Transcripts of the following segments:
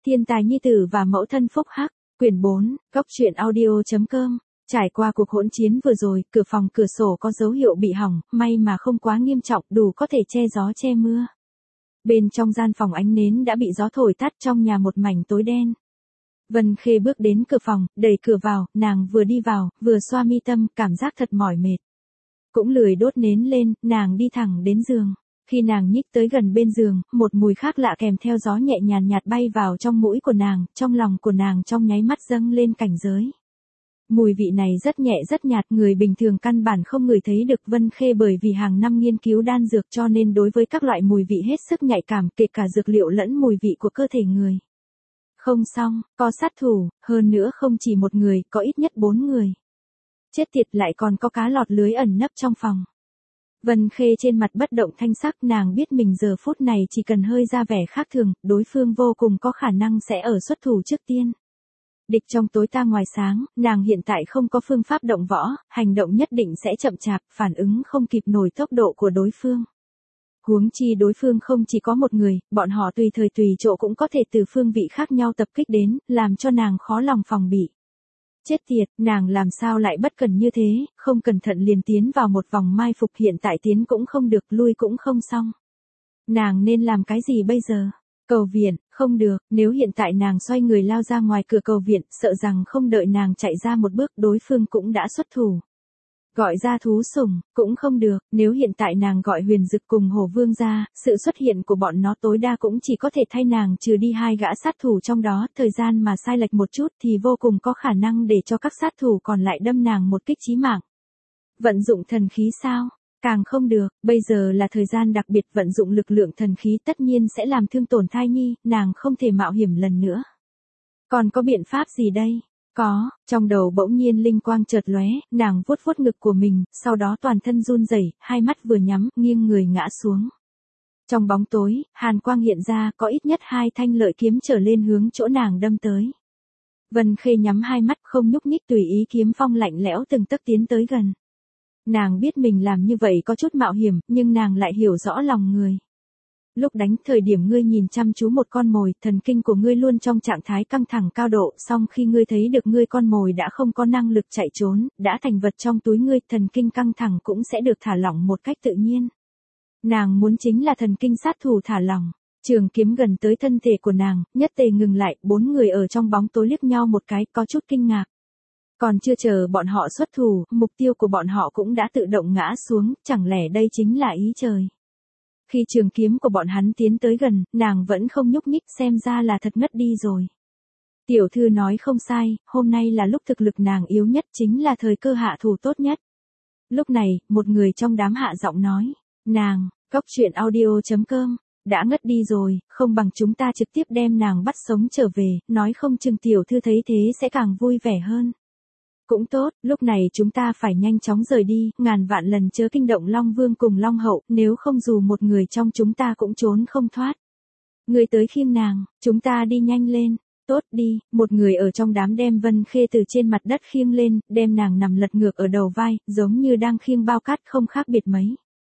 Thiên tài nhi tử và mẫu thân phúc hắc, quyển 4, góc truyện audio.com. Trải qua cuộc hỗn chiến vừa rồi, cửa phòng cửa sổ có dấu hiệu bị hỏng, may mà không quá nghiêm trọng, đủ có thể che gió che mưa. Bên trong gian phòng ánh nến đã bị gió thổi tắt, trong nhà một mảnh tối đen. Vân Khê bước đến cửa phòng, đẩy cửa vào, nàng vừa đi vào, vừa xoa mi tâm, cảm giác thật mỏi mệt. Cũng lười đốt nến lên, nàng đi thẳng đến giường. Khi nàng nhích tới gần bên giường, một mùi khác lạ kèm theo gió nhẹ nhàn nhạt bay vào trong mũi của nàng, trong lòng của nàng trong nháy mắt dâng lên cảnh giới. Mùi vị này rất nhẹ rất nhạt, người bình thường căn bản không ngửi thấy được. Vân Khê bởi vì hàng năm nghiên cứu đan dược cho nên đối với các loại mùi vị hết sức nhạy cảm, kể cả dược liệu lẫn mùi vị của cơ thể người. Không xong, có sát thủ, hơn nữa không chỉ một người, có ít nhất 4 người. Chết tiệt, lại còn có cá lọt lưới ẩn nấp trong phòng. Vân Khê trên mặt bất động thanh sắc, nàng biết mình giờ phút này chỉ cần hơi ra vẻ khác thường, đối phương vô cùng có khả năng sẽ ở xuất thủ trước tiên. Địch trong tối ta ngoài sáng, nàng hiện tại không có phương pháp động võ, hành động nhất định sẽ chậm chạp, phản ứng không kịp nổi tốc độ của đối phương. Huống chi đối phương không chỉ có một người, bọn họ tùy thời tùy chỗ cũng có thể từ phương vị khác nhau tập kích đến, làm cho nàng khó lòng phòng bị. Chết tiệt, nàng làm sao lại bất cần như thế, không cẩn thận liền tiến vào một vòng mai phục, hiện tại tiến cũng không được, lui cũng không xong. Nàng nên làm cái gì bây giờ? Cầu viện, không được, nếu hiện tại nàng xoay người lao ra ngoài cửa cầu viện, sợ rằng không đợi nàng chạy ra một bước đối phương cũng đã xuất thủ. Gọi ra thú sủng, cũng không được, nếu hiện tại nàng gọi Huyền Dực cùng Hổ Vương ra, sự xuất hiện của bọn nó tối đa cũng chỉ có thể thay nàng trừ đi 2 gã sát thủ trong đó, thời gian mà sai lệch một chút thì vô cùng có khả năng để cho các sát thủ còn lại đâm nàng một kích chí mạng. Vận dụng thần khí sao? Càng không được, bây giờ là thời gian đặc biệt, vận dụng lực lượng thần khí tất nhiên sẽ làm thương tổn thai nhi, nàng không thể mạo hiểm lần nữa. Còn có biện pháp gì đây? Có, trong đầu bỗng nhiên linh quang chợt lóe, nàng vuốt vuốt ngực của mình, sau đó toàn thân run rẩy, hai mắt vừa nhắm, nghiêng người ngã xuống. Trong bóng tối, hàn quang hiện ra, có ít nhất 2 thanh lợi kiếm trở lên hướng chỗ nàng đâm tới. Vân Khê nhắm hai mắt không nhúc nhích, tùy ý kiếm phong lạnh lẽo từng tấc tiến tới gần. Nàng biết mình làm như vậy có chút mạo hiểm, nhưng nàng lại hiểu rõ lòng người. Lúc đánh thời điểm ngươi nhìn chăm chú một con mồi, thần kinh của ngươi luôn trong trạng thái căng thẳng cao độ, song khi ngươi thấy được ngươi con mồi đã không có năng lực chạy trốn, đã thành vật trong túi ngươi, thần kinh căng thẳng cũng sẽ được thả lỏng một cách tự nhiên. Nàng muốn chính là thần kinh sát thủ thả lỏng. Trường kiếm gần tới thân thể của nàng, nhất tề ngừng lại, 4 người ở trong bóng tối liếc nhau một cái, có chút kinh ngạc. Còn chưa chờ bọn họ xuất thủ, mục tiêu của bọn họ cũng đã tự động ngã xuống, chẳng lẽ đây chính là ý trời. Khi trường kiếm của bọn hắn tiến tới gần, nàng vẫn không nhúc nhích, xem ra là thật ngất đi rồi. Tiểu thư nói không sai, hôm nay là lúc thực lực nàng yếu nhất, chính là thời cơ hạ thủ tốt nhất. Lúc này, một người trong đám hạ giọng nói, nàng, góc truyện audio.com, đã ngất đi rồi, không bằng chúng ta trực tiếp đem nàng bắt sống trở về, nói không chừng tiểu thư thấy thế sẽ càng vui vẻ hơn. Cũng tốt, lúc này chúng ta phải nhanh chóng rời đi, ngàn vạn lần chớ kinh động Long Vương cùng Long Hậu, nếu không dù một người trong chúng ta cũng trốn không thoát. Người tới khiêng nàng, chúng ta đi nhanh lên. Tốt đi, một người ở trong đám đem Vân Khê từ trên mặt đất khiêng lên, đem nàng nằm lật ngược ở đầu vai, giống như đang khiêng bao cát, không khác biệt mấy.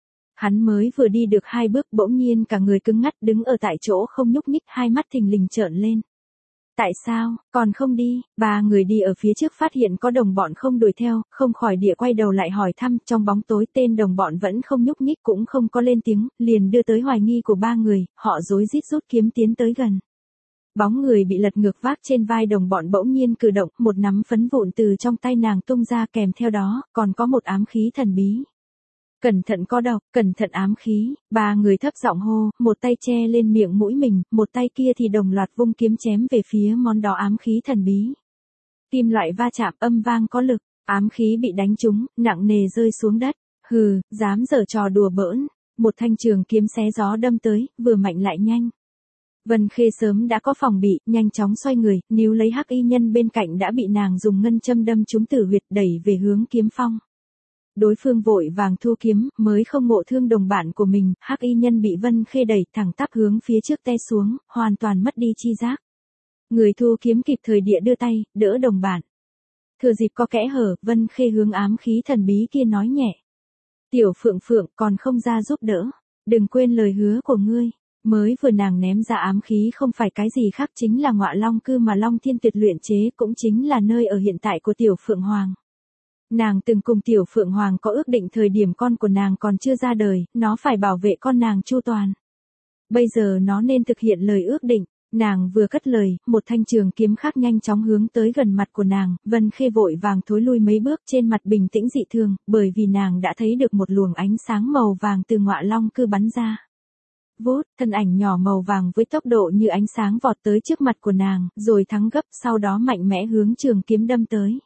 Hắn mới vừa đi được 2 bước bỗng nhiên cả người cứng ngắt đứng ở tại chỗ không nhúc nhích, hai mắt thình lình trợn lên. Tại sao, còn không đi? 3 người đi ở phía trước phát hiện có đồng bọn không đuổi theo, không khỏi địa quay đầu lại hỏi thăm, trong bóng tối tên đồng bọn vẫn không nhúc nhích cũng không có lên tiếng, liền đưa tới hoài nghi của 3 người, họ rối rít rút kiếm tiến tới gần. Bóng người bị lật ngược vác trên vai đồng bọn bỗng nhiên cử động, một nắm phấn vụn từ trong tay nàng tung ra, kèm theo đó, còn có một ám khí thần bí. Cẩn thận có độc, cẩn thận ám khí, 3 người thấp giọng hô, một tay che lên miệng mũi mình, một tay kia thì đồng loạt vung kiếm chém về phía món đó ám khí thần bí. Kim loại va chạm, âm vang có lực, ám khí bị đánh trúng, nặng nề rơi xuống đất. Hừ, dám giở trò đùa bỡn, một thanh trường kiếm xé gió đâm tới, vừa mạnh lại nhanh. Vân Khê sớm đã có phòng bị, nhanh chóng xoay người, níu lấy hắc y nhân bên cạnh đã bị nàng dùng ngân châm đâm trúng tử huyệt, đẩy về hướng kiếm phong. Đối phương vội vàng thu kiếm, mới không ngộ thương đồng bạn của mình, hắc y nhân bị Vân Khê đẩy thẳng tắp hướng phía trước té xuống, hoàn toàn mất đi chi giác. Người thu kiếm kịp thời địa đưa tay, đỡ đồng bạn. Thừa dịp có kẽ hở, Vân Khê hướng ám khí thần bí kia nói nhẹ. Tiểu Phượng Phượng còn không ra giúp đỡ, đừng quên lời hứa của ngươi. Mới vừa nàng ném ra ám khí không phải cái gì khác chính là Ngọa Long Cư mà Long Thiên Tuyệt luyện chế, cũng chính là nơi ở hiện tại của Tiểu Phượng Hoàng. Nàng từng cùng Tiểu Phượng Hoàng có ước định thời điểm con của nàng còn chưa ra đời, nó phải bảo vệ con nàng chu toàn. Bây giờ nó nên thực hiện lời ước định. Nàng vừa cất lời, một thanh trường kiếm khác nhanh chóng hướng tới gần mặt của nàng, Vân Khê vội vàng thối lui mấy bước, trên mặt bình tĩnh dị thường, bởi vì nàng đã thấy được một luồng ánh sáng màu vàng từ Ngọa Long Cư bắn ra. Vút, thân ảnh nhỏ màu vàng với tốc độ như ánh sáng vọt tới trước mặt của nàng, rồi thắng gấp, sau đó mạnh mẽ hướng trường kiếm đâm tới.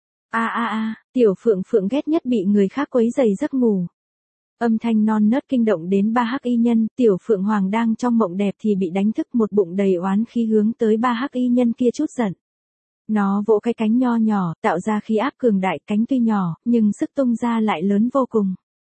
Tiểu Phượng Phượng ghét nhất bị người khác quấy rầy giấc ngủ. Âm thanh non nớt kinh động đến ba hắc y nhân, Tiểu Phượng Hoàng đang trong mộng đẹp thì bị đánh thức, một bụng đầy oán khí hướng tới ba hắc y nhân kia trút giận. Nó vỗ cái cánh nho nhỏ, tạo ra khí áp cường đại, cánh tuy nhỏ, nhưng sức tung ra lại lớn vô cùng.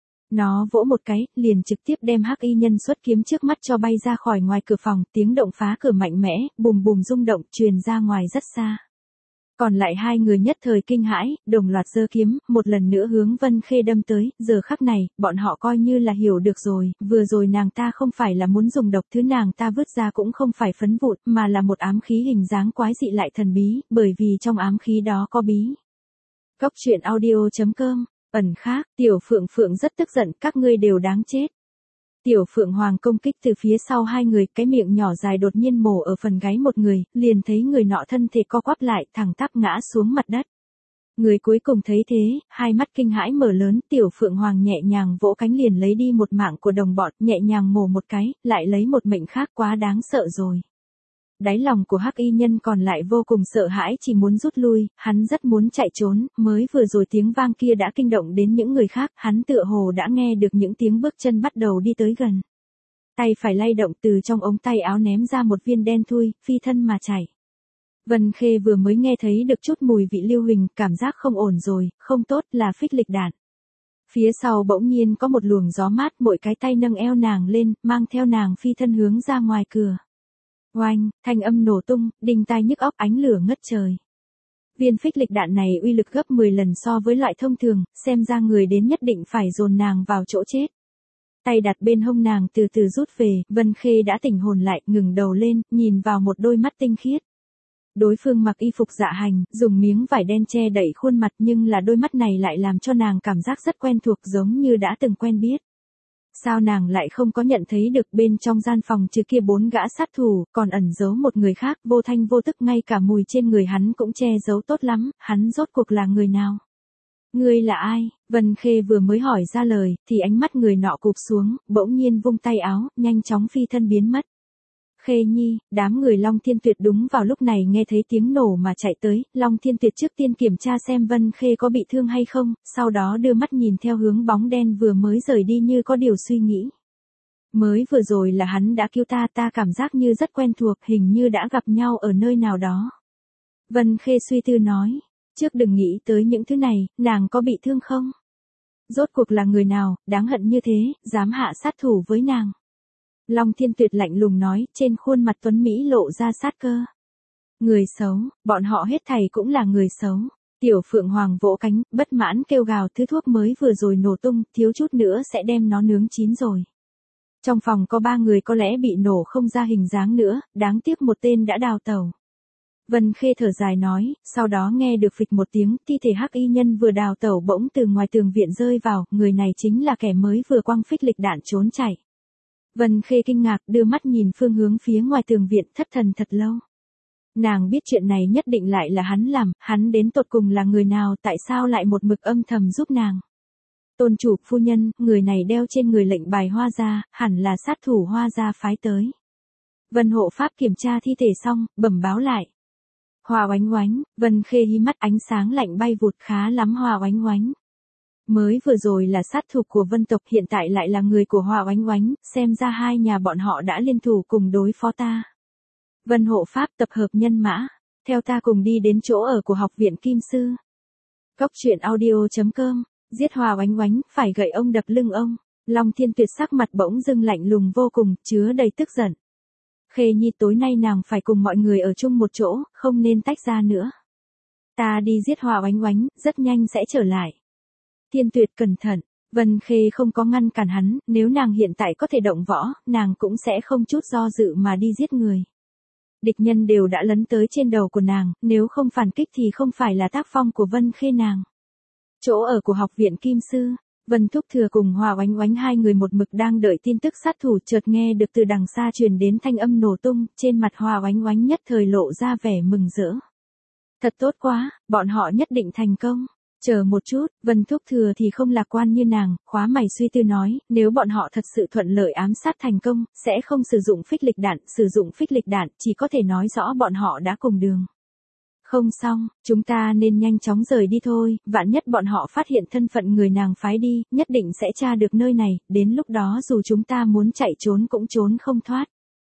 Nó vỗ một cái, liền trực tiếp đem hắc y nhân xuất kiếm trước mắt cho bay ra khỏi ngoài cửa phòng, tiếng động phá cửa mạnh mẽ, bùm bùm rung động, truyền ra ngoài rất xa. Còn lại hai người nhất thời kinh hãi, đồng loạt giơ kiếm, một lần nữa hướng Vân Khê đâm tới, giờ khắc này, bọn họ coi như là hiểu được rồi, vừa rồi nàng ta không phải là muốn dùng độc, thứ nàng ta vứt ra cũng không phải phấn vụn, mà là một ám khí hình dáng quái dị lại thần bí, bởi vì trong ám khí đó có bí. Cốc truyện audio.com, ẩn khác, Tiểu Phượng Phượng rất tức giận, các ngươi đều đáng chết. Tiểu Phượng Hoàng công kích từ phía sau hai người, cái miệng nhỏ dài đột nhiên mổ ở phần gáy một người, liền thấy người nọ thân thể co quắp lại, thẳng tắp ngã xuống mặt đất. Người cuối cùng thấy thế, hai mắt kinh hãi mở lớn, Tiểu Phượng Hoàng nhẹ nhàng vỗ cánh liền lấy đi một mạng của đồng bọn, nhẹ nhàng mổ một cái, lại lấy một mệnh khác, quá đáng sợ rồi. Đáy lòng của hắc y nhân còn lại vô cùng sợ hãi, chỉ muốn rút lui, hắn rất muốn chạy trốn, mới vừa rồi tiếng vang kia đã kinh động đến những người khác, hắn tựa hồ đã nghe được những tiếng bước chân bắt đầu đi tới gần. Tay phải lay động, từ trong ống tay áo ném ra một viên đen thui, phi thân mà chạy. Vân Khê vừa mới nghe thấy được chút mùi vị lưu huỳnh, cảm giác không ổn rồi, không tốt, là phích lịch đạn. Phía sau bỗng nhiên có một luồng gió mát, mỗi cái tay nâng eo nàng lên, mang theo nàng phi thân hướng ra ngoài cửa. Oanh, thanh âm nổ tung, đinh tai nhức óc, ánh lửa ngất trời. Viên phích lịch đạn này uy lực gấp 10 lần so với loại thông thường, xem ra người đến nhất định phải dồn nàng vào chỗ chết. Tay đặt bên hông nàng từ từ rút về, Vân Khê đã tỉnh hồn lại, ngừng đầu lên, nhìn vào một đôi mắt tinh khiết. Đối phương mặc y phục dạ hành, dùng miếng vải đen che đậy khuôn mặt, nhưng là đôi mắt này lại làm cho nàng cảm giác rất quen thuộc, giống như đã từng quen biết. Sao nàng lại không có nhận thấy được bên trong gian phòng trừ kia 4 gã sát thủ, còn ẩn giấu một người khác, vô thanh vô tức, ngay cả mùi trên người hắn cũng che giấu tốt lắm, hắn rốt cuộc là người nào? Ngươi là ai? Vân Khê vừa mới hỏi ra lời, thì ánh mắt người nọ cụp xuống, bỗng nhiên vung tay áo, nhanh chóng phi thân biến mất. Khê Nhi, đám người Long Thiên Tuyệt đúng vào lúc này nghe thấy tiếng nổ mà chạy tới, Long Thiên Tuyệt trước tiên kiểm tra xem Vân Khê có bị thương hay không, sau đó đưa mắt nhìn theo hướng bóng đen vừa mới rời đi như có điều suy nghĩ. Mới vừa rồi là hắn đã kêu ta cảm giác như rất quen thuộc, hình như đã gặp nhau ở nơi nào đó. Vân Khê suy tư nói, trước đừng nghĩ tới những thứ này, nàng có bị thương không? Rốt cuộc là người nào, đáng hận như thế, dám hạ sát thủ với nàng. Long Thiên Tuyệt lạnh lùng nói, trên khuôn mặt tuấn Mỹ lộ ra sát cơ. Người xấu, bọn họ hết thảy cũng là người xấu. Tiểu Phượng Hoàng vỗ cánh, bất mãn kêu gào, thứ thuốc mới vừa rồi nổ tung, thiếu chút nữa sẽ đem nó nướng chín rồi. Trong phòng có 3 người có lẽ bị nổ không ra hình dáng nữa, đáng tiếc một tên đã đào tẩu. Vân Khê thở dài nói, sau đó nghe được phịch một tiếng, thi thể hắc y nhân vừa đào tẩu bỗng từ ngoài tường viện rơi vào, người này chính là kẻ mới vừa quăng phích lịch đạn trốn chạy. Vân Khê kinh ngạc, đưa mắt nhìn phương hướng phía ngoài tường viện, thất thần thật lâu. Nàng biết chuyện này nhất định lại là hắn làm, hắn đến tột cùng là người nào, tại sao lại một mực âm thầm giúp nàng. Tôn chủ phu nhân, người này đeo trên người lệnh bài Hoa gia, hẳn là sát thủ Hoa gia phái tới. Vân hộ pháp kiểm tra thi thể xong, bẩm báo lại. Hoa oánh oánh, Vân Khê hí mắt, ánh sáng lạnh bay vụt, khá lắm Hoa oánh oánh. Mới vừa rồi là sát thủ của Vân tộc, hiện tại lại là người của Hoa oánh oánh, xem ra hai nhà bọn họ đã liên thủ cùng đối phó ta. Vân hộ pháp tập hợp nhân mã, theo ta cùng đi đến chỗ ở của học viện Kim Sư. Cốc truyện audio.com, giết Hoa oánh oánh, phải gậy ông đập lưng ông. Long Thiên Tuyệt sắc mặt bỗng dưng lạnh lùng vô cùng, chứa đầy tức giận. Khê Nhi, tối nay nàng phải cùng mọi người ở chung một chỗ, không nên tách ra nữa. Ta đi giết Hoa oánh oánh, rất nhanh sẽ trở lại. Thiên Tuyệt cẩn thận. Vân Khê không có ngăn cản hắn, nếu nàng hiện tại có thể động võ, nàng cũng sẽ không chút do dự mà đi giết người. Địch nhân đều đã lấn tới trên đầu của nàng, nếu không phản kích thì không phải là tác phong của Vân Khê nàng. Chỗ ở của học viện Kim Sư, Vân Thúc Thừa cùng Hòa Oánh Oánh hai người một mực đang đợi tin tức sát thủ, chợt nghe được từ đằng xa truyền đến thanh âm nổ tung, trên mặt Hòa Oánh Oánh nhất thời lộ ra vẻ mừng rỡ. Thật tốt quá, bọn họ nhất định thành công. Chờ một chút, Vân Thúc Thừa thì không lạc quan như nàng, khóa mày suy tư nói, nếu bọn họ thật sự thuận lợi ám sát thành công, sẽ không sử dụng phích lịch đạn, sử dụng phích lịch đạn chỉ có thể nói rõ bọn họ đã cùng đường. Không xong, chúng ta nên nhanh chóng rời đi thôi, vạn nhất bọn họ phát hiện thân phận người nàng phái đi, nhất định sẽ tra được nơi này, đến lúc đó dù chúng ta muốn chạy trốn cũng trốn không thoát.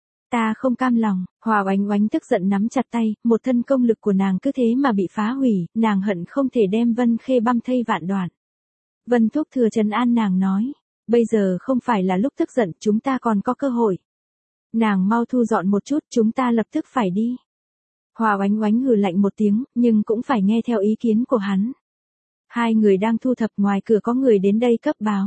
Ta không cam lòng, Hòa Oánh Oánh tức giận nắm chặt tay, một thân công lực của nàng cứ thế mà bị phá hủy, nàng hận không thể đem Vân Khê băm thây vạn đoạn. Vân Thúc Thừa trấn an nàng nói, bây giờ không phải là lúc tức giận, chúng ta còn có cơ hội. Nàng mau thu dọn một chút, chúng ta lập tức phải đi. Hòa Oánh Oánh hừ lạnh một tiếng, nhưng cũng phải nghe theo ý kiến của hắn. Hai người đang thu thập, ngoài cửa có người đến đây cấp báo.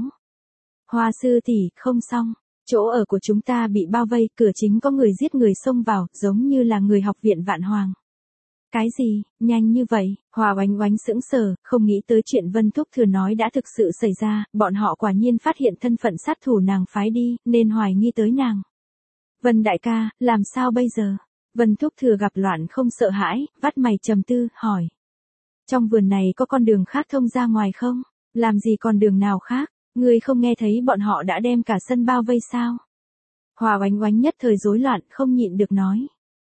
Hoa sư tỷ, không xong. Chỗ ở của chúng ta bị bao vây, cửa chính có người giết người xông vào, giống như là người học viện Vạn Hoàng. Cái gì, nhanh như vậy, Hòa Oánh Oánh sững sờ, không nghĩ tới chuyện Vân Thúc Thừa nói đã thực sự xảy ra, bọn họ quả nhiên phát hiện thân phận sát thủ nàng phái đi, nên hoài nghi tới nàng. Vân đại ca, làm sao bây giờ? Vân Thúc Thừa gặp loạn không sợ hãi, vắt mày trầm tư, hỏi. Trong vườn này có con đường khác thông ra ngoài không? Làm gì còn đường nào khác? Ngươi không nghe thấy bọn họ đã đem cả sân bao vây sao? Hòa Oánh Oánh nhất thời rối loạn, không nhịn được nói.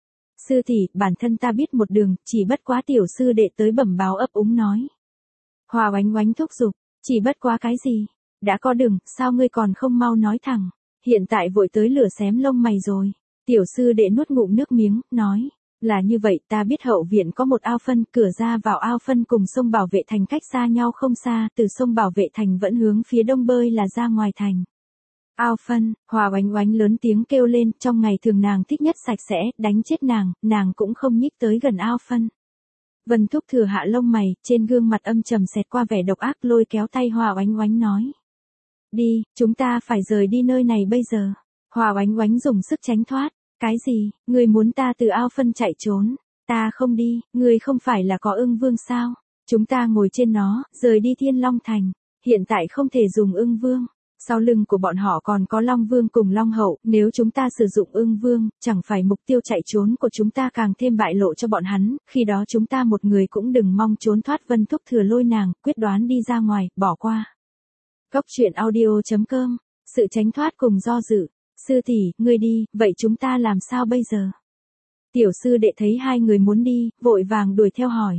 Sư tỷ, bản thân ta biết một đường, chỉ bất quá tiểu sư đệ tới bẩm báo ấp úng nói. Hòa Oánh Oánh thúc giục, chỉ bất quá cái gì? Đã có đường, sao ngươi còn không mau nói thẳng? Hiện tại vội tới lửa xém lông mày rồi. Tiểu sư đệ nuốt ngụm nước miếng, nói. Là như vậy, ta biết hậu viện có một ao phân, cửa ra vào ao phân cùng sông Bảo Vệ Thành cách xa nhau không xa, từ sông Bảo Vệ Thành vẫn hướng phía đông bơi là ra ngoài thành. Ao phân, Hòa Oánh Oánh lớn tiếng kêu lên, trong ngày thường nàng thích nhất sạch sẽ, đánh chết nàng cũng không nhích tới gần ao phân. Vân Thúc Thừa hạ lông mày, trên gương mặt âm trầm xẹt qua vẻ độc ác, lôi kéo tay Hòa Oánh Oánh nói. Đi, chúng ta phải rời đi nơi này bây giờ. Hòa Oánh Oánh dùng sức tránh thoát. Cái gì, ngươi muốn ta từ ao phân chạy trốn? Ta không đi, ngươi không phải là có Ưng Vương sao? Chúng ta ngồi trên nó, rời đi Thiên Long Thành. Hiện tại không thể dùng Ưng Vương. Sau lưng của bọn họ còn có Long Vương cùng Long Hậu, nếu chúng ta sử dụng Ưng Vương, chẳng phải mục tiêu chạy trốn của chúng ta càng thêm bại lộ cho bọn hắn, khi đó chúng ta một người cũng đừng mong trốn thoát. Vân Thúc Thừa lôi nàng, quyết đoán đi ra ngoài, bỏ qua. Cốc truyện audio.com, sự tránh thoát cùng do dự. Sư tỷ, ngươi đi, vậy chúng ta làm sao bây giờ? Tiểu sư đệ thấy hai người muốn đi, vội vàng đuổi theo hỏi.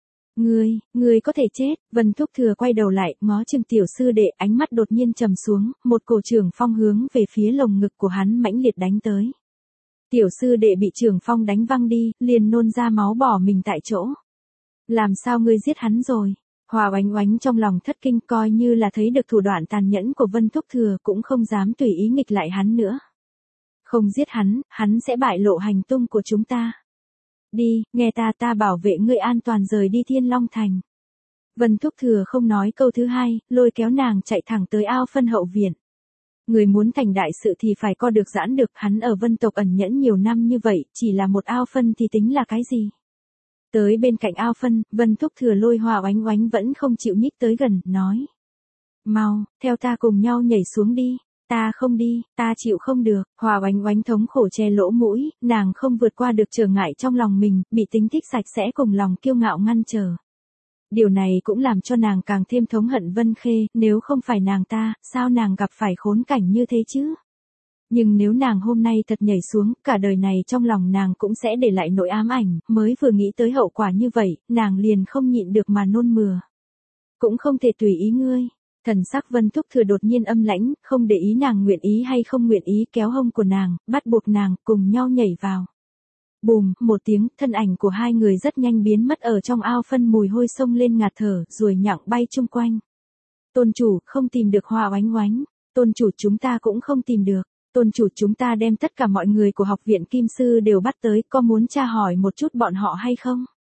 Ngươi có thể chết. Vân Thúc Thừa quay đầu lại, ngó chừng tiểu sư đệ, ánh mắt đột nhiên trầm xuống, một cổ trường phong hướng về phía lồng ngực của hắn mãnh liệt đánh tới. Tiểu sư đệ bị trường phong đánh văng đi, liền nôn ra máu bỏ mình tại chỗ. Làm sao ngươi giết hắn rồi? Hòa Oánh Oánh trong lòng thất kinh, coi như là thấy được thủ đoạn tàn nhẫn của Vân Thúc Thừa cũng không dám tùy ý nghịch lại hắn nữa. Không giết hắn sẽ bại lộ hành tung của chúng ta. Đi, nghe ta bảo vệ ngươi an toàn rời đi Thiên Long Thành. Vân Thúc Thừa không nói câu thứ hai, lôi kéo nàng chạy thẳng tới ao phân hậu viện. Người muốn thành đại sự thì phải co được giãn được, hắn ở Vân tộc ẩn nhẫn nhiều năm như vậy, chỉ là một ao phân thì tính là cái gì? Tới bên cạnh ao phân, Vân Thúc Thừa lôi Hòa Oánh Oánh vẫn không chịu nhích tới gần, nói. Mau, theo ta cùng nhau nhảy xuống đi. Ta không đi, ta chịu không được. Hòa Oánh Oánh thống khổ che lỗ mũi, nàng không vượt qua được trở ngại trong lòng mình, bị tính thích sạch sẽ cùng lòng kiêu ngạo ngăn trở. Điều này cũng làm cho nàng càng thêm thống hận Vân Khê, nếu không phải nàng ta, sao nàng gặp phải khốn cảnh như thế chứ? Nhưng nếu nàng hôm nay thật nhảy xuống, cả đời này trong lòng nàng cũng sẽ để lại nỗi ám ảnh, mới vừa nghĩ tới hậu quả như vậy, nàng liền không nhịn được mà nôn mửa. Cũng không thể tùy ý ngươi. Thần sắc Vân Thúc Thừa đột nhiên âm lãnh, không để ý nàng nguyện ý hay không nguyện ý, kéo hông của nàng, bắt buộc nàng, cùng nhau nhảy vào. Bùm, một tiếng, thân ảnh của hai người rất nhanh biến mất ở trong ao phân, mùi hôi sông lên ngạt thở, ruồi nhặng bay chung quanh. Tôn chủ, không tìm được Hòa Oánh Oánh. Tôn chủ, chúng ta cũng không tìm được. Tôn chủ, chúng ta đem tất cả mọi người của học viện Kim Sư đều bắt tới, có muốn tra hỏi một chút bọn họ hay không?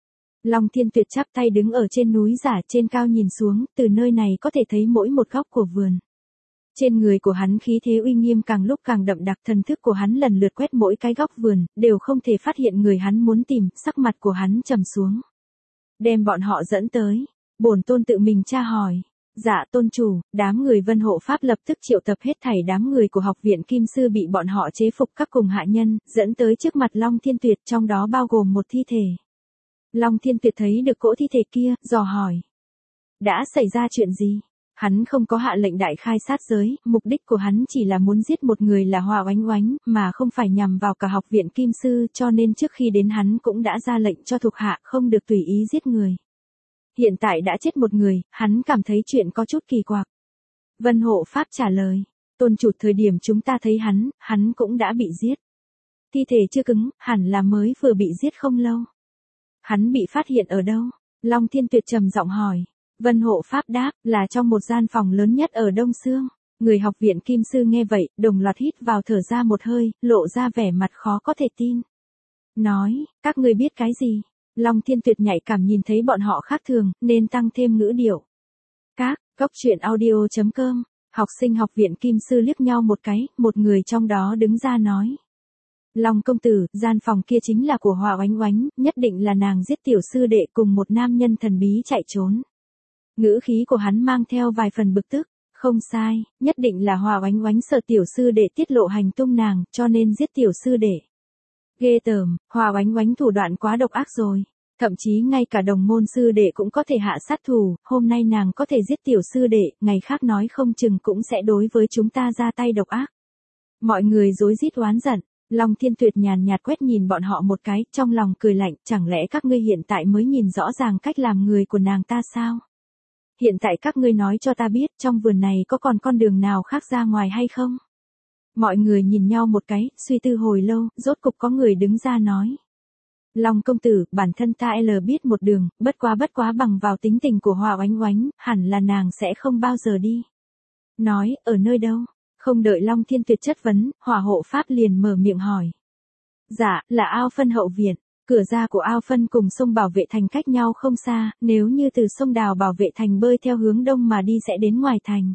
Long Thiên Tuyệt chắp tay đứng ở trên núi giả trên cao nhìn xuống, từ nơi này có thể thấy mỗi một góc của vườn. Trên người của hắn khí thế uy nghiêm càng lúc càng đậm đặc, thần thức của hắn lần lượt quét mỗi cái góc vườn, đều không thể phát hiện người hắn muốn tìm, sắc mặt của hắn trầm xuống. Đem bọn họ dẫn tới, bổn tôn tự mình tra hỏi. Dạ tôn chủ, đám người Vân Hộ Pháp lập tức triệu tập hết thảy đám người của học viện Kim Sư bị bọn họ chế phục các cùng hạ nhân, dẫn tới trước mặt Long Thiên Tuyệt, trong đó bao gồm một thi thể. Long Thiên Tuyệt thấy được cỗ thi thể kia, dò hỏi. Đã xảy ra chuyện gì? Hắn không có hạ lệnh đại khai sát giới, mục đích của hắn chỉ là muốn giết một người là Hoa Oánh Oánh, mà không phải nhằm vào cả học viện Kim Sư, cho nên trước khi đến hắn cũng đã ra lệnh cho thuộc hạ không được tùy ý giết người. Hiện tại đã chết một người, hắn cảm thấy chuyện có chút kỳ quặc. Vân Hộ Pháp trả lời, tôn chủ, thời điểm chúng ta thấy hắn cũng đã bị giết. Thi thể chưa cứng, hẳn là mới vừa bị giết không lâu. Hắn bị phát hiện ở đâu? Long Thiên Tuyệt trầm giọng hỏi. Vân Hộ Pháp đáp, là trong một gian phòng lớn nhất ở Đông Sương. Người học viện Kim Sư nghe vậy, đồng loạt hít vào thở ra một hơi, lộ ra vẻ mặt khó có thể tin. Nói, các ngươi biết cái gì? Long Thiên Tuyệt nhạy cảm nhìn thấy bọn họ khác thường, nên tăng thêm ngữ điệu. Góc truyện audio.com, học sinh học viện Kim Sư liếc nhau một cái, một người trong đó đứng ra nói. Long công tử, gian phòng kia chính là của Hoa Oánh Oánh, nhất định là nàng giết tiểu sư đệ cùng một nam nhân thần bí chạy trốn. Ngữ khí của hắn mang theo vài phần bực tức, không sai, nhất định là Hoa Oánh Oánh sợ tiểu sư đệ tiết lộ hành tung nàng, cho nên giết tiểu sư đệ. Ghê tởm, Hoa Oánh Oánh thủ đoạn quá độc ác rồi. Thậm chí ngay cả đồng môn sư đệ cũng có thể hạ sát thủ, hôm nay nàng có thể giết tiểu sư đệ, ngày khác nói không chừng cũng sẽ đối với chúng ta ra tay độc ác. Mọi người rối rít oán giận, Long Thiên Tuyệt nhàn nhạt quét nhìn bọn họ một cái, trong lòng cười lạnh, chẳng lẽ các ngươi hiện tại mới nhìn rõ ràng cách làm người của nàng ta sao? Hiện tại các ngươi nói cho ta biết, trong vườn này có còn con đường nào khác ra ngoài hay không? Mọi người nhìn nhau một cái, suy tư hồi lâu, rốt cục có người đứng ra nói. Long công tử, bản thân ta biết một đường, bất quá bằng vào tính tình của Hoa Oánh Oánh, hẳn là nàng sẽ không bao giờ đi. Nói, ở nơi đâu? Không đợi Long Thiên Tuyệt chất vấn, Hỏa Hộ Pháp liền mở miệng hỏi. Dạ, là Ao Phân hậu viện. Cửa ra của Ao Phân cùng sông Bảo Vệ Thành cách nhau không xa, nếu như từ sông Đào Bảo Vệ Thành bơi theo hướng đông mà đi sẽ đến ngoài thành.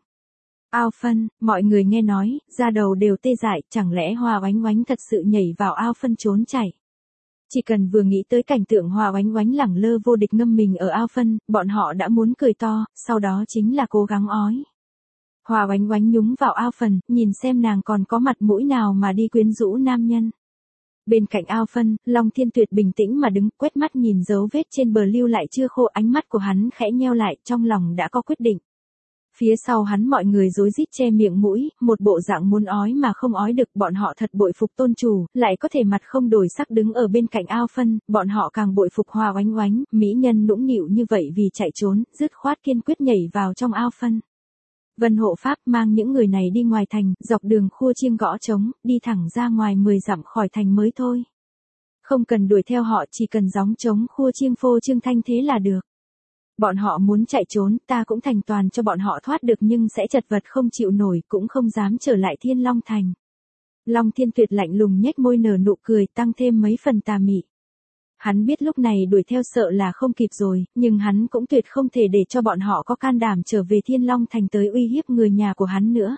Ao Phân, mọi người nghe nói, da đầu đều tê dại, chẳng lẽ Hoa Oánh Oánh thật sự nhảy vào Ao Phân trốn chạy. Chỉ cần vừa nghĩ tới cảnh tượng Hoa Oánh Oánh lẳng lơ vô địch ngâm mình ở Ao Phân, bọn họ đã muốn cười to, sau đó chính là cố gắng ói. Hoa Oánh Oánh nhúng vào Ao Phân, nhìn xem nàng còn có mặt mũi nào mà đi quyến rũ nam nhân. Bên cạnh Ao Phân, Long Thiên Tuyệt bình tĩnh mà đứng, quét mắt nhìn dấu vết trên bờ lưu lại chưa khô, ánh mắt của hắn khẽ nheo lại, trong lòng đã có quyết định. Phía sau hắn mọi người rối rít che miệng mũi, một bộ dạng muốn ói mà không ói được, bọn họ thật bội phục tôn chủ, lại có thể mặt không đổi sắc đứng ở bên cạnh Ao Phân, bọn họ càng bội phục Hoa Oánh Oánh, mỹ nhân nũng nịu như vậy vì chạy trốn, dứt khoát kiên quyết nhảy vào trong Ao Phân. Vân Hộ Pháp mang những người này đi ngoài thành, dọc đường khua chiêng gõ trống, đi thẳng ra ngoài 10 dặm khỏi thành mới thôi. Không cần đuổi theo họ, chỉ cần gióng trống khua chiêng phô trương thanh thế là được. Bọn họ muốn chạy trốn, ta cũng thành toàn cho bọn họ thoát được nhưng sẽ chật vật không chịu nổi, cũng không dám trở lại Thiên Long Thành. Long Thiên Tuyệt lạnh lùng nhếch môi nở nụ cười, tăng thêm mấy phần tà mị. Hắn biết lúc này đuổi theo sợ là không kịp rồi, nhưng hắn cũng tuyệt không thể để cho bọn họ có can đảm trở về Thiên Long Thành tới uy hiếp người nhà của hắn nữa.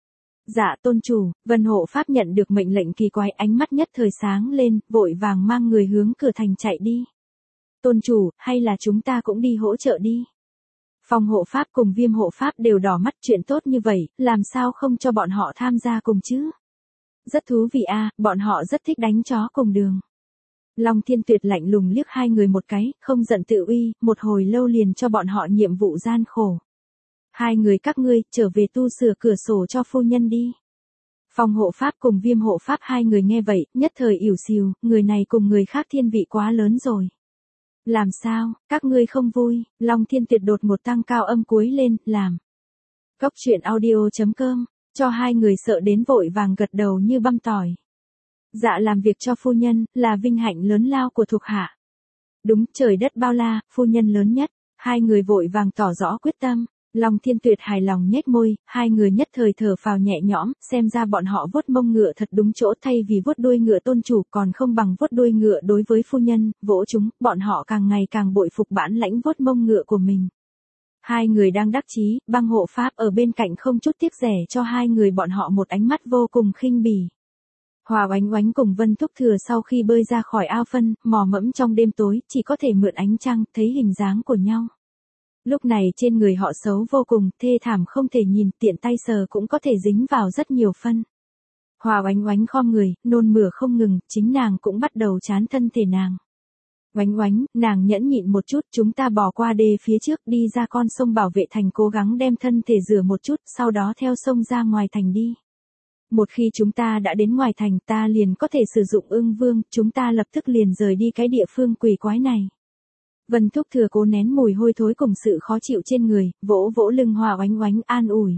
Dạ tôn chủ, Vân Hộ Pháp nhận được mệnh lệnh kỳ quái, ánh mắt nhất thời sáng lên, vội vàng mang người hướng cửa thành chạy đi. Tôn chủ, hay là chúng ta cũng đi hỗ trợ đi. Phong Hộ Pháp cùng Viêm Hộ Pháp đều đỏ mắt, chuyện tốt như vậy, làm sao không cho bọn họ tham gia cùng chứ? Rất thú vị a, bọn họ rất thích đánh chó cùng đường. Long Thiên Tuyệt lạnh lùng liếc hai người một cái, không giận tự uy, một hồi lâu liền cho bọn họ nhiệm vụ gian khổ. Hai người các ngươi, trở về tu sửa cửa sổ cho phu nhân đi. Phong Hộ Pháp cùng Viêm Hộ Pháp hai người nghe vậy, nhất thời ỉu xìu, người này cùng người khác thiên vị quá lớn rồi. Làm sao, các ngươi không vui? Long Thiên Tuyệt đột một tăng cao âm cuối lên, làm. Góc truyện audio.com, cho hai người sợ đến vội vàng gật đầu như băm tỏi. Dạ làm việc cho phu nhân, là vinh hạnh lớn lao của thuộc hạ. Đúng, trời đất bao la, phu nhân lớn nhất, hai người vội vàng tỏ rõ quyết tâm. Long Thiên Tuyệt hài lòng nhếch môi, hai người nhất thời thở phào nhẹ nhõm, xem ra bọn họ vuốt mông ngựa thật đúng chỗ, thay vì vuốt đuôi ngựa tôn chủ còn không bằng vuốt đuôi ngựa đối với phu nhân, vỗ chúng, bọn họ càng ngày càng bội phục bản lãnh vuốt mông ngựa của mình. Hai người đang đắc chí, băng hộ pháp ở bên cạnh không chút tiếc rẻ cho hai người bọn họ một ánh mắt vô cùng khinh bỉ. Hòa Oánh Oánh cùng Vân Thúc Thừa sau khi bơi ra khỏi ao phân, mò mẫm trong đêm tối, chỉ có thể mượn ánh trăng, thấy hình dáng của nhau. Lúc này trên người họ xấu vô cùng, thê thảm không thể nhìn, tiện tay sờ cũng có thể dính vào rất nhiều phân. Hòa Oánh Oánh khom người, nôn mửa không ngừng, chính nàng cũng bắt đầu chán thân thể nàng. Oánh Oánh, nàng nhẫn nhịn một chút, chúng ta bỏ qua đê phía trước, đi ra con sông Bảo Vệ Thành, cố gắng đem thân thể rửa một chút, sau đó theo sông ra ngoài thành đi. Một khi chúng ta đã đến ngoài thành, ta liền có thể sử dụng Ưng Vương, chúng ta lập tức liền rời đi cái địa phương quỷ quái này. Vân Thúc Thừa cố nén mùi hôi thối cùng sự khó chịu trên người, vỗ vỗ lưng Hòa Oánh Oánh an ủi.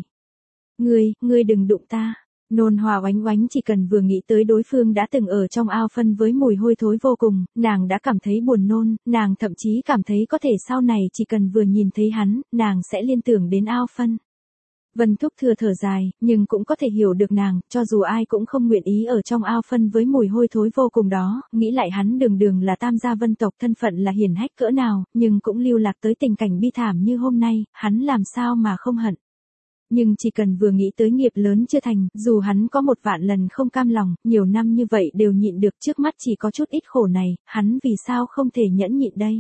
Ngươi đừng đụng ta. Nôn Hòa Oánh Oánh chỉ cần vừa nghĩ tới đối phương đã từng ở trong ao phân với mùi hôi thối vô cùng, nàng đã cảm thấy buồn nôn, nàng thậm chí cảm thấy có thể sau này chỉ cần vừa nhìn thấy hắn, nàng sẽ liên tưởng đến ao phân. Vân Thúc Thừa thở dài, nhưng cũng có thể hiểu được nàng, cho dù ai cũng không nguyện ý ở trong ao phân với mùi hôi thối vô cùng đó, nghĩ lại hắn đường đường là tam gia vân tộc, thân phận là hiển hách cỡ nào, nhưng cũng lưu lạc tới tình cảnh bi thảm như hôm nay, hắn làm sao mà không hận. Nhưng chỉ cần vừa nghĩ tới nghiệp lớn chưa thành, dù hắn có 1.000.000 lần không cam lòng, nhiều năm như vậy đều nhịn được, trước mắt chỉ có chút ít khổ này, hắn vì sao không thể nhẫn nhịn đây.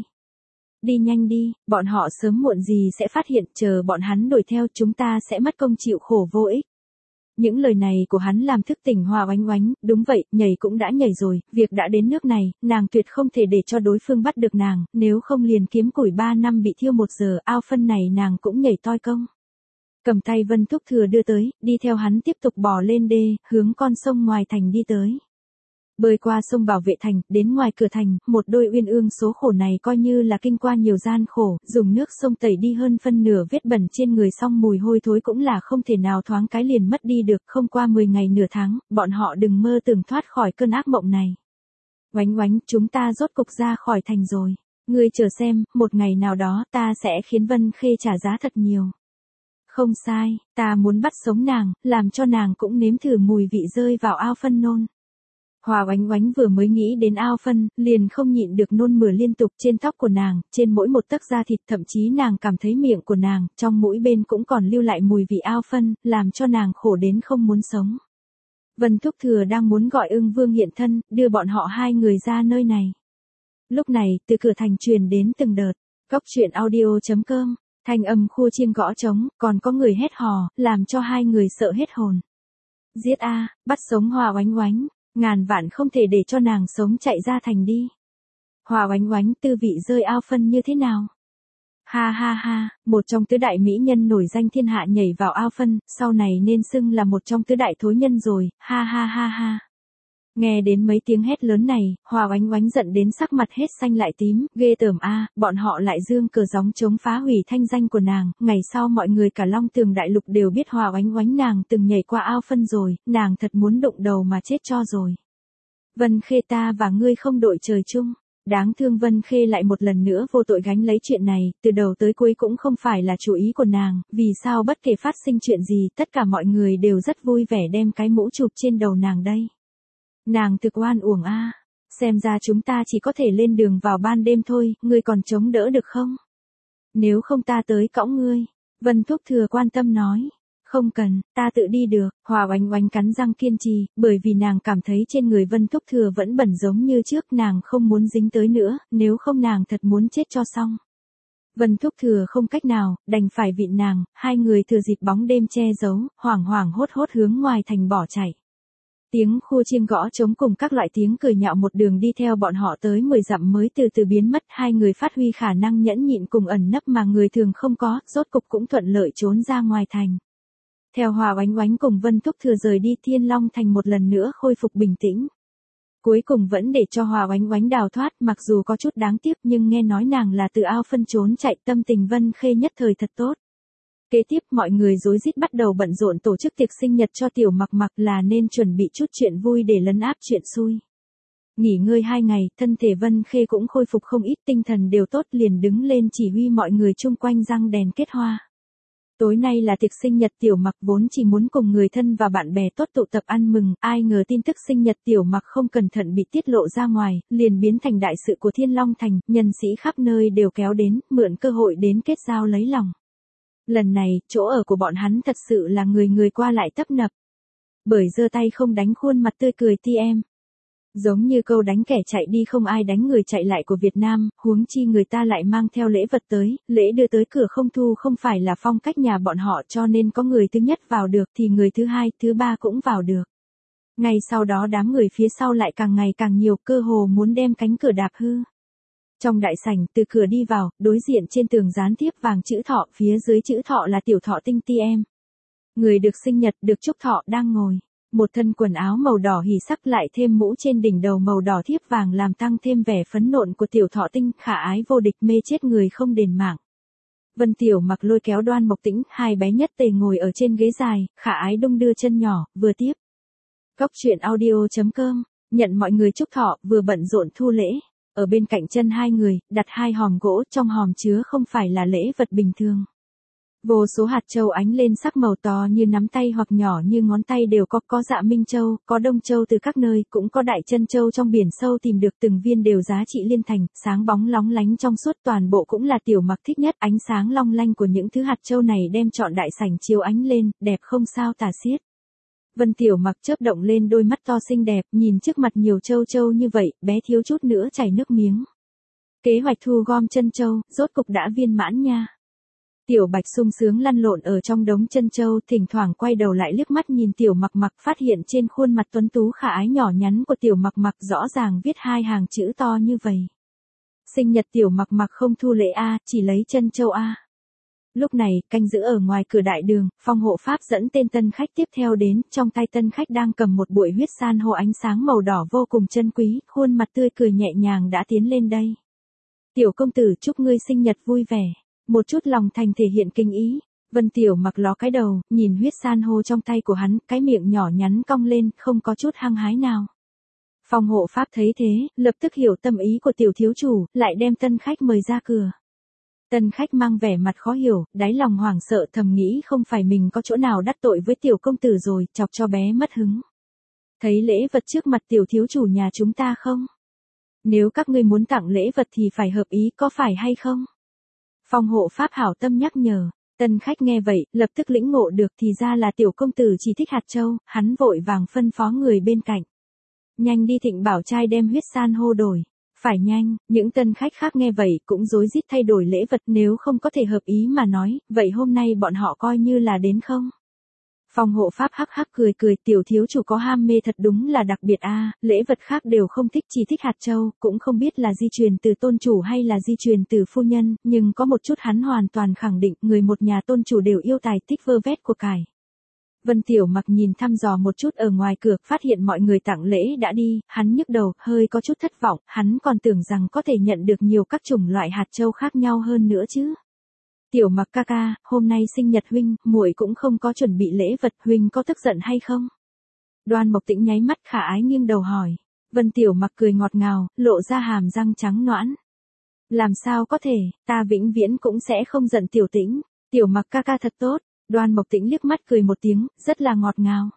Đi nhanh đi, bọn họ sớm muộn gì sẽ phát hiện, chờ bọn hắn đuổi theo chúng ta sẽ mất công chịu khổ vô ích. Những lời này của hắn làm thức tỉnh Hòa Oánh Oánh, đúng vậy, nhảy cũng đã nhảy rồi, việc đã đến nước này, nàng tuyệt không thể để cho đối phương bắt được nàng, nếu không liền kiếm củi 3 năm bị thiêu 1 giờ, ao phân này nàng cũng nhảy toi công. Cầm tay Vân Thúc Thừa đưa tới, đi theo hắn tiếp tục bò lên đê, hướng con sông ngoài thành đi tới. Bơi qua sông Bảo Vệ Thành, đến ngoài cửa thành, một đôi uyên ương số khổ này coi như là kinh qua nhiều gian khổ, dùng nước sông tẩy đi hơn phân nửa vết bẩn trên người, xong mùi hôi thối cũng là không thể nào thoáng cái liền mất đi được, không qua 10 ngày nửa tháng, bọn họ đừng mơ tưởng thoát khỏi cơn ác mộng này. Oánh Oánh, chúng ta rốt cục ra khỏi thành rồi. Ngươi chờ xem, một ngày nào đó ta sẽ khiến Vân Khê trả giá thật nhiều. Không sai, ta muốn bắt sống nàng, làm cho nàng cũng nếm thử mùi vị rơi vào ao phân nôn. Hòa Oánh Oánh vừa mới nghĩ đến ao phân, liền không nhịn được nôn mửa liên tục trên tóc của nàng, trên mỗi một tấc da thịt, thậm chí nàng cảm thấy miệng của nàng, trong mũi bên cũng còn lưu lại mùi vị ao phân, làm cho nàng khổ đến không muốn sống. Vân Thúc Thừa đang muốn gọi Ưng Vương hiện thân, đưa bọn họ hai người ra nơi này. Lúc này, từ cửa thành truyền đến từng đợt, Góc Truyện Audio.com, thanh âm khua chiêng gõ trống, còn có người hét hò, làm cho hai người sợ hết hồn. Giết a, bắt sống Hòa Oánh Oánh. Ngàn vạn không thể để cho nàng sống chạy ra thành đi. Hòa Oánh Oánh, tư vị rơi ao phân như thế nào? Ha ha ha, một trong tứ đại mỹ nhân nổi danh thiên hạ nhảy vào ao phân, sau này nên xưng là một trong tứ đại thối nhân rồi, ha ha ha ha. Nghe đến mấy tiếng hét lớn này, Hòa Oánh Oánh giận đến sắc mặt hết xanh lại tím, ghê tởm a, bọn họ lại dương cờ gióng chống phá hủy thanh danh của nàng, ngày sau mọi người cả Long Tường đại lục đều biết Hòa Oánh Oánh nàng từng nhảy qua ao phân rồi, nàng thật muốn đụng đầu mà chết cho rồi. Vân Khê, ta và ngươi không đội trời chung. Đáng thương Vân Khê lại một lần nữa vô tội gánh lấy chuyện này, từ đầu tới cuối cũng không phải là chủ ý của nàng, vì sao bất kể phát sinh chuyện gì, tất cả mọi người đều rất vui vẻ đem cái mũ chụp trên đầu nàng đây. Nàng thực oan uổng a, xem ra chúng ta chỉ có thể lên đường vào ban đêm thôi, ngươi còn chống đỡ được không? Nếu không ta tới cõng ngươi. Vân Thúc Thừa quan tâm nói. Không cần, ta tự đi được. Hòa Oánh Oánh cắn răng kiên trì, bởi vì nàng cảm thấy trên người Vân Thúc Thừa vẫn bẩn giống như trước, nàng không muốn dính tới nữa, nếu không nàng thật muốn chết cho xong. Vân Thúc Thừa không cách nào, đành phải vịn nàng, hai người thừa dịp bóng đêm che giấu, hoảng hoảng hốt hốt hướng ngoài thành bỏ chạy. Tiếng khua chiêng gõ trống cùng các loại tiếng cười nhạo một đường đi theo bọn họ tới 10 dặm mới từ từ biến mất, hai người phát huy khả năng nhẫn nhịn cùng ẩn nấp mà người thường không có, rốt cục cũng thuận lợi trốn ra ngoài thành. Theo Hòa Oánh Oánh cùng Vân Thúc Thừa rời đi, Thiên Long Thành một lần nữa khôi phục bình tĩnh. Cuối cùng vẫn để cho Hòa Oánh Oánh đào thoát, mặc dù có chút đáng tiếc nhưng nghe nói nàng là từ ao phân trốn chạy, tâm tình Vân Khê nhất thời thật tốt. Kế tiếp mọi người rối rít bắt đầu bận rộn tổ chức tiệc sinh nhật cho Tiểu Mặc Mặc, là nên chuẩn bị chút chuyện vui để lấn áp chuyện xui. Nghỉ ngơi 2 ngày, thân thể Vân Khê cũng khôi phục không ít, tinh thần đều tốt, liền đứng lên chỉ huy mọi người chung quanh răng đèn kết hoa. Tối nay là tiệc sinh nhật Tiểu Mặc vốn chỉ muốn cùng người thân và bạn bè tốt tụ tập ăn mừng, ai ngờ tin tức sinh nhật Tiểu Mặc không cẩn thận bị tiết lộ ra ngoài, liền biến thành đại sự của Thiên Long Thành, nhân sĩ khắp nơi đều kéo đến, mượn cơ hội đến kết giao lấy lòng. Lần này, chỗ ở của bọn hắn thật sự là người người qua lại tấp nập. Bởi giơ tay không đánh khuôn mặt tươi cười TM. Giống như câu đánh kẻ chạy đi không ai đánh người chạy lại của Việt Nam, huống chi người ta lại mang theo lễ vật tới, lễ đưa tới cửa không thu không phải là phong cách nhà bọn họ cho nên có người thứ nhất vào được thì người thứ hai, thứ ba cũng vào được. Ngay sau đó đám người phía sau lại càng ngày càng nhiều, cơ hồ muốn đem cánh cửa đạp hư. Trong đại sảnh, từ cửa đi vào, đối diện trên tường dán thiếp vàng chữ thọ, phía dưới chữ thọ là Tiểu Thọ Tinh TM. Người được sinh nhật được chúc thọ đang ngồi. Một thân quần áo màu đỏ hỉ sắc lại thêm mũ trên đỉnh đầu màu đỏ thiếp vàng làm tăng thêm vẻ phấn nộn của Tiểu Thọ Tinh, khả ái vô địch mê chết người không đền mạng. Vân Tiểu Mặc lôi kéo Đoan Mộc Tĩnh, hai bé nhất tề ngồi ở trên ghế dài, khả ái đung đưa chân nhỏ, vừa tiếp. Cóc truyện audio.com, nhận mọi người chúc thọ, vừa bận rộn thu lễ. Ở bên cạnh chân hai người, đặt hai hòm gỗ, trong hòm chứa không phải là lễ vật bình thường. Vô số hạt châu ánh lên sắc màu to như nắm tay hoặc nhỏ như ngón tay đều có dạ minh châu, có đông châu từ các nơi, cũng có đại chân châu trong biển sâu tìm được từng viên đều giá trị liên thành, sáng bóng lóng lánh trong suốt, toàn bộ cũng là Tiểu Mặc thích nhất, ánh sáng long lanh của những thứ hạt châu này đem trọn đại sảnh chiếu ánh lên, đẹp không sao tả xiết. Vân Tiểu Mặc chớp động lên đôi mắt to xinh đẹp, nhìn trước mặt nhiều châu châu như vậy, bé thiếu chút nữa chảy nước miếng. Kế hoạch thu gom chân châu, rốt cục đã viên mãn nha. Tiểu Bạch sung sướng lăn lộn ở trong đống chân châu, thỉnh thoảng quay đầu lại liếc mắt nhìn Tiểu Mặc, phát hiện trên khuôn mặt tuấn tú khả ái nhỏ nhắn của Tiểu Mặc rõ ràng viết hai hàng chữ to như vậy. Sinh nhật Tiểu Mặc không thu lễ a, chỉ lấy chân châu a. Lúc này, canh giữ ở ngoài cửa đại đường, Phong hộ pháp dẫn tên tân khách tiếp theo đến, trong tay tân khách đang cầm một bụi huyết san hô ánh sáng màu đỏ vô cùng chân quý, khuôn mặt tươi cười nhẹ nhàng đã tiến lên đây. Tiểu công tử chúc ngươi sinh nhật vui vẻ. Một chút lòng thành thể hiện kinh ý. Vân Tiểu Mặc ló cái đầu, nhìn huyết san hô trong tay của hắn, cái miệng nhỏ nhắn cong lên, không có chút hăng hái nào. Phong hộ pháp thấy thế, lập tức hiểu tâm ý của tiểu thiếu chủ, lại đem tân khách mời ra cửa. Tân khách mang vẻ mặt khó hiểu, đáy lòng hoảng sợ thầm nghĩ không phải mình có chỗ nào đắc tội với tiểu công tử rồi, chọc cho bé mất hứng. Thấy lễ vật trước mặt tiểu thiếu chủ nhà chúng ta không? Nếu các ngươi muốn tặng lễ vật thì phải hợp ý, có phải hay không? Phong hộ pháp hảo tâm nhắc nhở, tân khách nghe vậy, lập tức lĩnh ngộ được thì ra là tiểu công tử chỉ thích hạt châu, hắn vội vàng phân phó người bên cạnh. Nhanh đi Thịnh bảo trai đem huyết san hô đổi. Phải nhanh, những tân khách khác nghe vậy cũng rối rít thay đổi lễ vật, nếu không có thể hợp ý mà nói, vậy hôm nay bọn họ coi như là đến không? Phong hộ pháp hắc hắc cười cười, tiểu thiếu chủ có ham mê thật đúng là đặc biệt a, lễ vật khác đều không thích, chỉ thích hạt châu, cũng không biết là di truyền từ tôn chủ hay là di truyền từ phu nhân, nhưng có một chút hắn hoàn toàn khẳng định, người một nhà tôn chủ đều yêu tài thích vơ vét của cải. Vân Tiểu Mặc nhìn thăm dò một chút ở ngoài cửa, phát hiện mọi người tặng lễ đã đi, hắn nhức đầu, hơi có chút thất vọng, hắn còn tưởng rằng có thể nhận được nhiều các chủng loại hạt châu khác nhau hơn nữa chứ. Tiểu Mặc ca ca, hôm nay sinh nhật huynh, muội cũng không có chuẩn bị lễ vật, huynh có tức giận hay không? Đoan Mộc Tĩnh nháy mắt khả ái nghiêng đầu hỏi. Vân Tiểu Mặc cười ngọt ngào, lộ ra hàm răng trắng nõn. Làm sao có thể, ta vĩnh viễn cũng sẽ không giận Tiểu Tĩnh, Tiểu Mặc ca ca thật tốt. Đoan Mộc Tĩnh liếc mắt cười một tiếng, rất là ngọt ngào.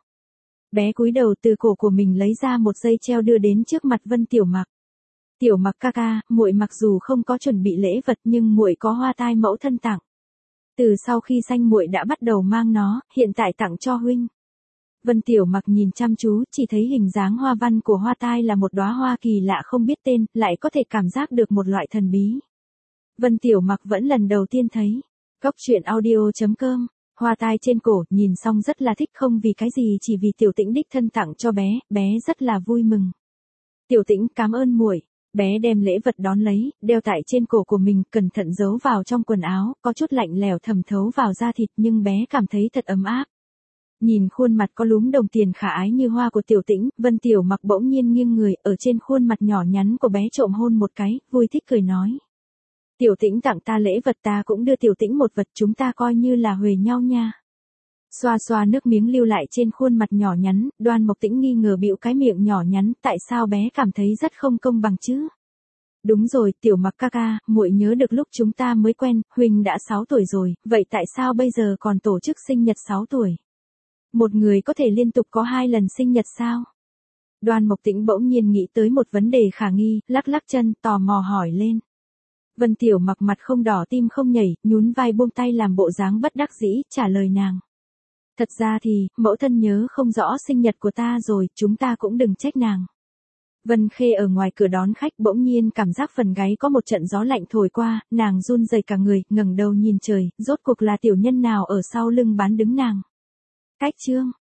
Bé cúi đầu từ cổ của mình lấy ra một dây treo đưa đến trước mặt Vân Tiểu Mặc. Tiểu Mặc ca ca, muội mặc dù không có chuẩn bị lễ vật nhưng muội có hoa tai mẫu thân tặng. Từ sau khi sanh muội đã bắt đầu mang nó, hiện tại tặng cho huynh. Vân Tiểu Mặc nhìn chăm chú, chỉ thấy hình dáng hoa văn của hoa tai là một đóa hoa kỳ lạ không biết tên, lại có thể cảm giác được một loại thần bí. Vân Tiểu Mặc vẫn lần đầu tiên thấy. Cóc truyện audio.com, hoa tai trên cổ, nhìn xong rất là thích, không vì cái gì, chỉ vì Tiểu Tĩnh đích thân tặng cho bé, bé rất là vui mừng. Tiểu Tĩnh cảm ơn muội. Bé đem lễ vật đón lấy, đeo tại trên cổ của mình, cẩn thận giấu vào trong quần áo, có chút lạnh lẽo thẩm thấu vào da thịt nhưng bé cảm thấy thật ấm áp. Nhìn khuôn mặt có lúm đồng tiền khả ái như hoa của Tiểu Tĩnh, Vân Tiểu Mặc bỗng nhiên nghiêng người, ở trên khuôn mặt nhỏ nhắn của bé trộm hôn một cái, vui thích cười nói. Tiểu Tĩnh tặng ta lễ vật, ta cũng đưa Tiểu Tĩnh một vật, chúng ta coi như là huề nhau nha. Xoa xoa nước miếng lưu lại trên khuôn mặt nhỏ nhắn, Đoan Mộc Tĩnh nghi ngờ bĩu cái miệng nhỏ nhắn, tại sao bé cảm thấy rất không công bằng chứ? Đúng rồi, Tiểu Mặc ca ca, muội nhớ được lúc chúng ta mới quen, huynh đã 6 tuổi rồi, vậy tại sao bây giờ còn tổ chức sinh nhật 6 tuổi? Một người có thể liên tục có 2 lần sinh nhật sao? Đoan Mộc Tĩnh bỗng nhiên nghĩ tới một vấn đề khả nghi, lắc lắc chân, tò mò hỏi lên. Vân Tiểu Mặc mặt không đỏ tim không nhảy, nhún vai buông tay làm bộ dáng bất đắc dĩ, trả lời nàng. Thật ra thì, mẫu thân nhớ không rõ sinh nhật của ta rồi, chúng ta cũng đừng trách nàng. Vân Khê ở ngoài cửa đón khách bỗng nhiên cảm giác phần gáy có một trận gió lạnh thổi qua, nàng run rẩy cả người, ngẩng đầu nhìn trời, rốt cuộc là tiểu nhân nào ở sau lưng bán đứng nàng. Cách chương.